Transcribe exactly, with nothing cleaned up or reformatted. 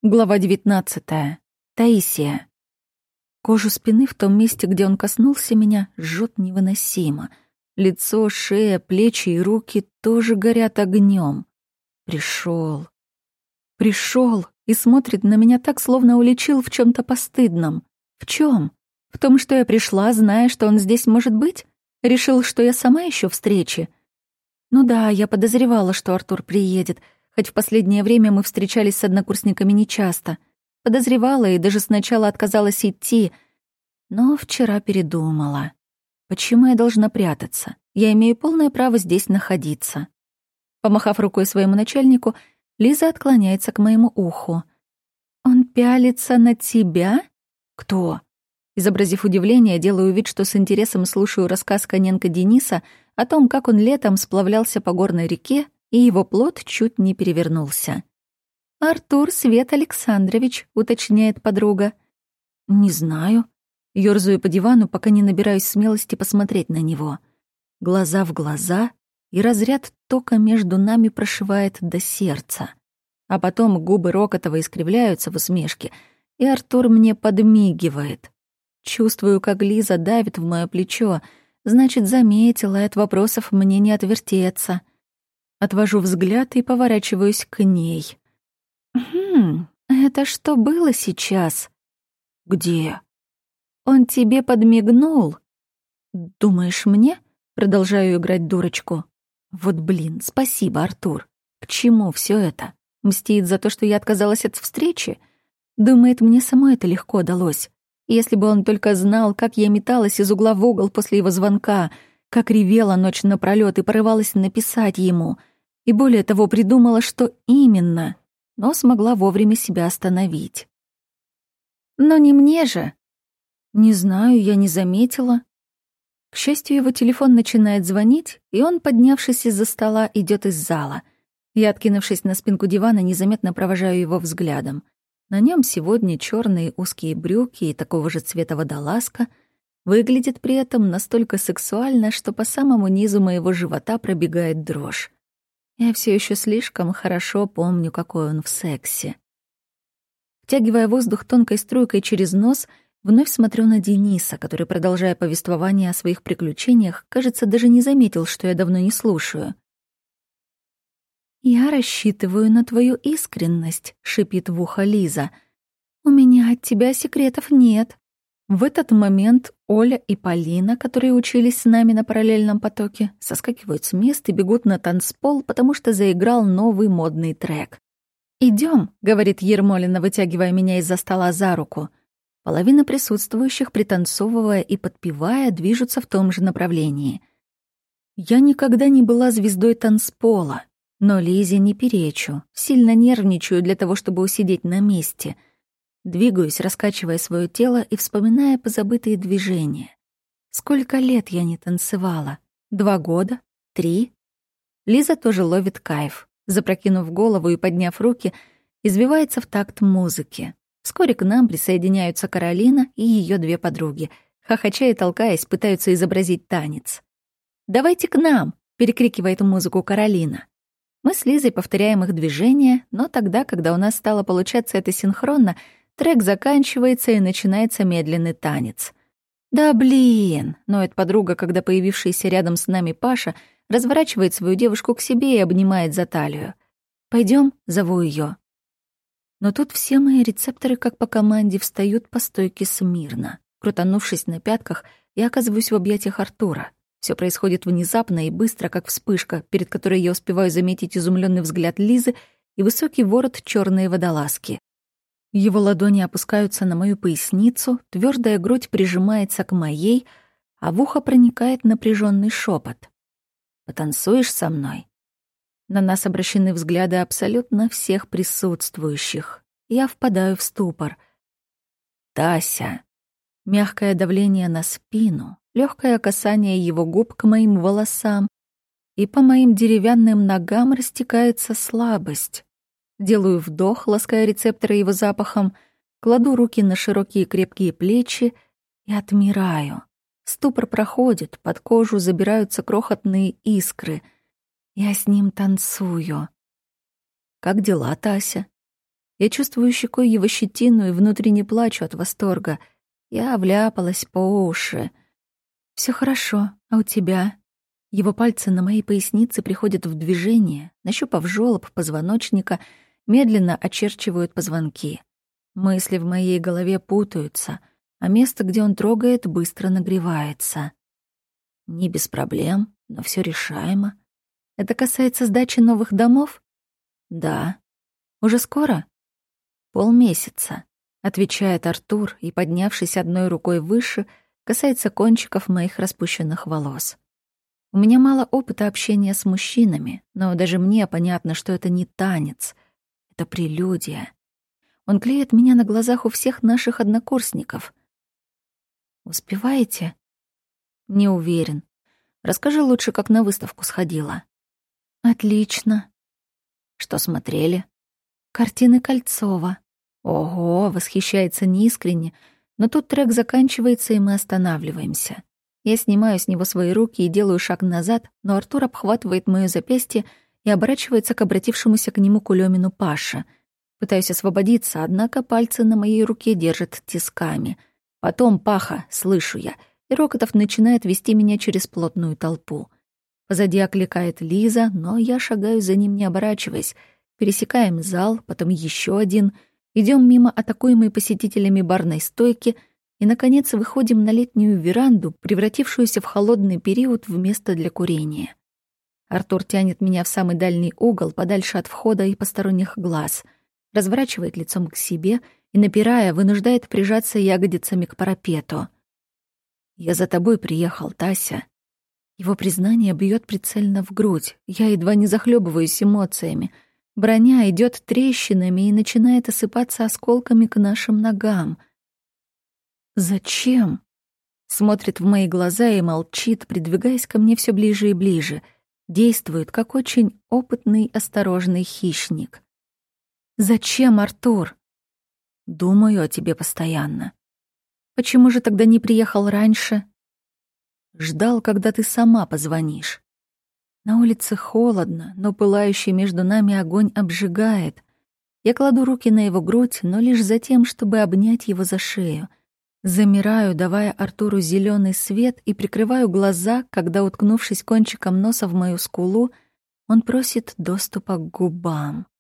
Глава девятнадцатая. Таисия. Кожу спины в том месте, где он коснулся меня, жжет невыносимо. Лицо, шея, плечи и руки тоже горят огнем. Пришел. Пришел и смотрит на меня так, словно уличил в чем-то постыдном. В чем? В том, что я пришла, зная, что он здесь может быть? Решил, что я сама еще встречи? Ну да, я подозревала, что Артур приедет, хоть в последнее время мы встречались с однокурсниками нечасто. Подозревала и даже сначала отказалась идти, но вчера передумала. Почему я должна прятаться? Я имею полное право здесь находиться. Помахав рукой своему начальнику, Лиза отклоняется к моему уху. «Он пялится на тебя? Кто?» Изобразив удивление, делаю вид, что с интересом слушаю рассказ Коненко Дениса о том, как он летом сплавлялся по горной реке, и его плот чуть не перевернулся. «Артур Свет Александрович», — уточняет подруга. «Не знаю». Ёрзаю по дивану, пока не набираюсь смелости посмотреть на него. Глаза в глаза, и разряд тока между нами прошивает до сердца. А потом губы Рокотова искривляются в усмешке, и Артур мне подмигивает. Чувствую, как Лиза давит в моё плечо, значит, заметила, и от вопросов мне не отвертеться. Отвожу взгляд и поворачиваюсь к ней. «Хм, это что было сейчас?» «Где?» «Он тебе подмигнул?» «Думаешь, мне?» Продолжаю играть дурочку. «Вот блин, спасибо, Артур. К чему все это? Мстит за то, что я отказалась от встречи? Думает, мне самой это легко далось. Если бы он только знал, как я металась из угла в угол после его звонка, как ревела ночь напролёт и порывалась написать ему, и более того придумала, что именно, но смогла вовремя себя остановить. Но не мне же. Не знаю, я не заметила. К счастью, его телефон начинает звонить, и он, поднявшись из-за стола, идет из зала. Я, откинувшись на спинку дивана, незаметно провожаю его взглядом. На нем сегодня черные узкие брюки и такого же цвета водолазка. Выглядит при этом настолько сексуально, что по самому низу моего живота пробегает дрожь. Я все еще слишком хорошо помню, какой он в сексе. Втягивая воздух тонкой струйкой через нос, вновь смотрю на Дениса, который, продолжая повествование о своих приключениях, кажется, даже не заметил, что я давно не слушаю. «Я рассчитываю на твою искренность», — шипит в ухо Лиза. «У меня от тебя секретов нет». В этот момент Оля и Полина, которые учились с нами на параллельном потоке, соскакивают с мест и бегут на танцпол, потому что заиграл новый модный трек. «Идём», — говорит Ермолина, вытягивая меня из-за стола за руку. Половина присутствующих, пританцовывая и подпевая, движутся в том же направлении. Я никогда не была звездой танцпола, но Лизе не перечу, сильно нервничаю для того, чтобы усидеть на месте. Двигаюсь, раскачивая свое тело и вспоминая позабытые движения. Сколько лет я не танцевала? Два года? Три? Лиза тоже ловит кайф. Запрокинув голову и подняв руки, извивается в такт музыки. Вскоре к нам присоединяются Каролина и ее две подруги. Хохоча и толкаясь, пытаются изобразить танец. «Давайте к нам!» — перекрикивает музыку Каролина. Мы с Лизой повторяем их движения, но тогда, когда у нас стало получаться это синхронно, трек заканчивается и начинается медленный танец. «Да блин!» — ноет подруга, когда появившийся рядом с нами Паша разворачивает свою девушку к себе и обнимает за талию. «Пойдём?» — зову её. Но тут все мои рецепторы, как по команде, встают по стойке смирно. Крутанувшись на пятках, я оказываюсь в объятиях Артура. Все происходит внезапно и быстро, как вспышка, перед которой я успеваю заметить изумленный взгляд Лизы и высокий ворот черной водолазки. Его ладони опускаются на мою поясницу, твердая грудь прижимается к моей, а в ухо проникает напряженный шепот. «Потанцуешь со мной?» На нас обращены взгляды абсолютно всех присутствующих. Я впадаю в ступор. «Тася!» Мягкое давление на спину, легкое касание его губ к моим волосам, и по моим деревянным ногам растекается слабость. Делаю вдох, лаская рецепторы его запахом, кладу руки на широкие крепкие плечи и отмираю. Ступор проходит, под кожу забираются крохотные искры. Я с ним танцую. «Как дела, Тася?» Я чувствую щекой его щетину и внутренне плачу от восторга. Я вляпалась по уши. Все хорошо, а у тебя?» Его пальцы на моей пояснице приходят в движение, нащупав жёлоб позвоночника, медленно очерчивают позвонки. Мысли в моей голове путаются, а место, где он трогает, быстро нагревается. Не без проблем, но все решаемо. Это касается сдачи новых домов? Да. Уже скоро? Полмесяца, отвечает Артур и, поднявшись одной рукой выше, касается кончиков моих распущенных волос. У меня мало опыта общения с мужчинами, но даже мне понятно, что это не танец, это прелюдия. Он клеит меня на глазах у всех наших однокурсников. Успеваете? Не уверен. Расскажи лучше, как на выставку сходила. Отлично. Что смотрели? Картины Кольцова. Ого, восхищается неискренне, но тут трек заканчивается, и мы останавливаемся. Я снимаю с него свои руки и делаю шаг назад, но Артур обхватывает моё запястье и оборачивается к обратившемуся к нему кулёмину Паше. Пытаюсь освободиться, однако пальцы на моей руке держат тисками. Потом Паха, слышу я, и Рокотов начинает вести меня через плотную толпу. Позади окликает Лиза, но я шагаю за ним, не оборачиваясь. Пересекаем зал, потом ещё один, идём мимо атакуемой посетителями барной стойки — и, наконец, выходим на летнюю веранду, превратившуюся в холодный период в место для курения. Артур тянет меня в самый дальний угол, подальше от входа и посторонних глаз, разворачивает лицом к себе и, напирая, вынуждает прижаться ягодицами к парапету. «Я за тобой приехал, Тася». Его признание бьет прицельно в грудь. Я едва не захлебываюсь эмоциями. Броня идет трещинами и начинает осыпаться осколками к нашим ногам. «Зачем?» Смотрит в мои глаза и молчит, придвигаясь ко мне все ближе и ближе. Действует, как очень опытный, осторожный хищник. «Зачем, Артур?» «Думаю о тебе постоянно». «Почему же тогда не приехал раньше?» «Ждал, когда ты сама позвонишь». На улице холодно, но пылающий между нами огонь обжигает. Я кладу руки на его грудь, но лишь за тем, чтобы обнять его за шею. Замираю, давая Артуру зеленый свет, и прикрываю глаза, когда, уткнувшись кончиком носа в мою скулу, он просит доступа к губам.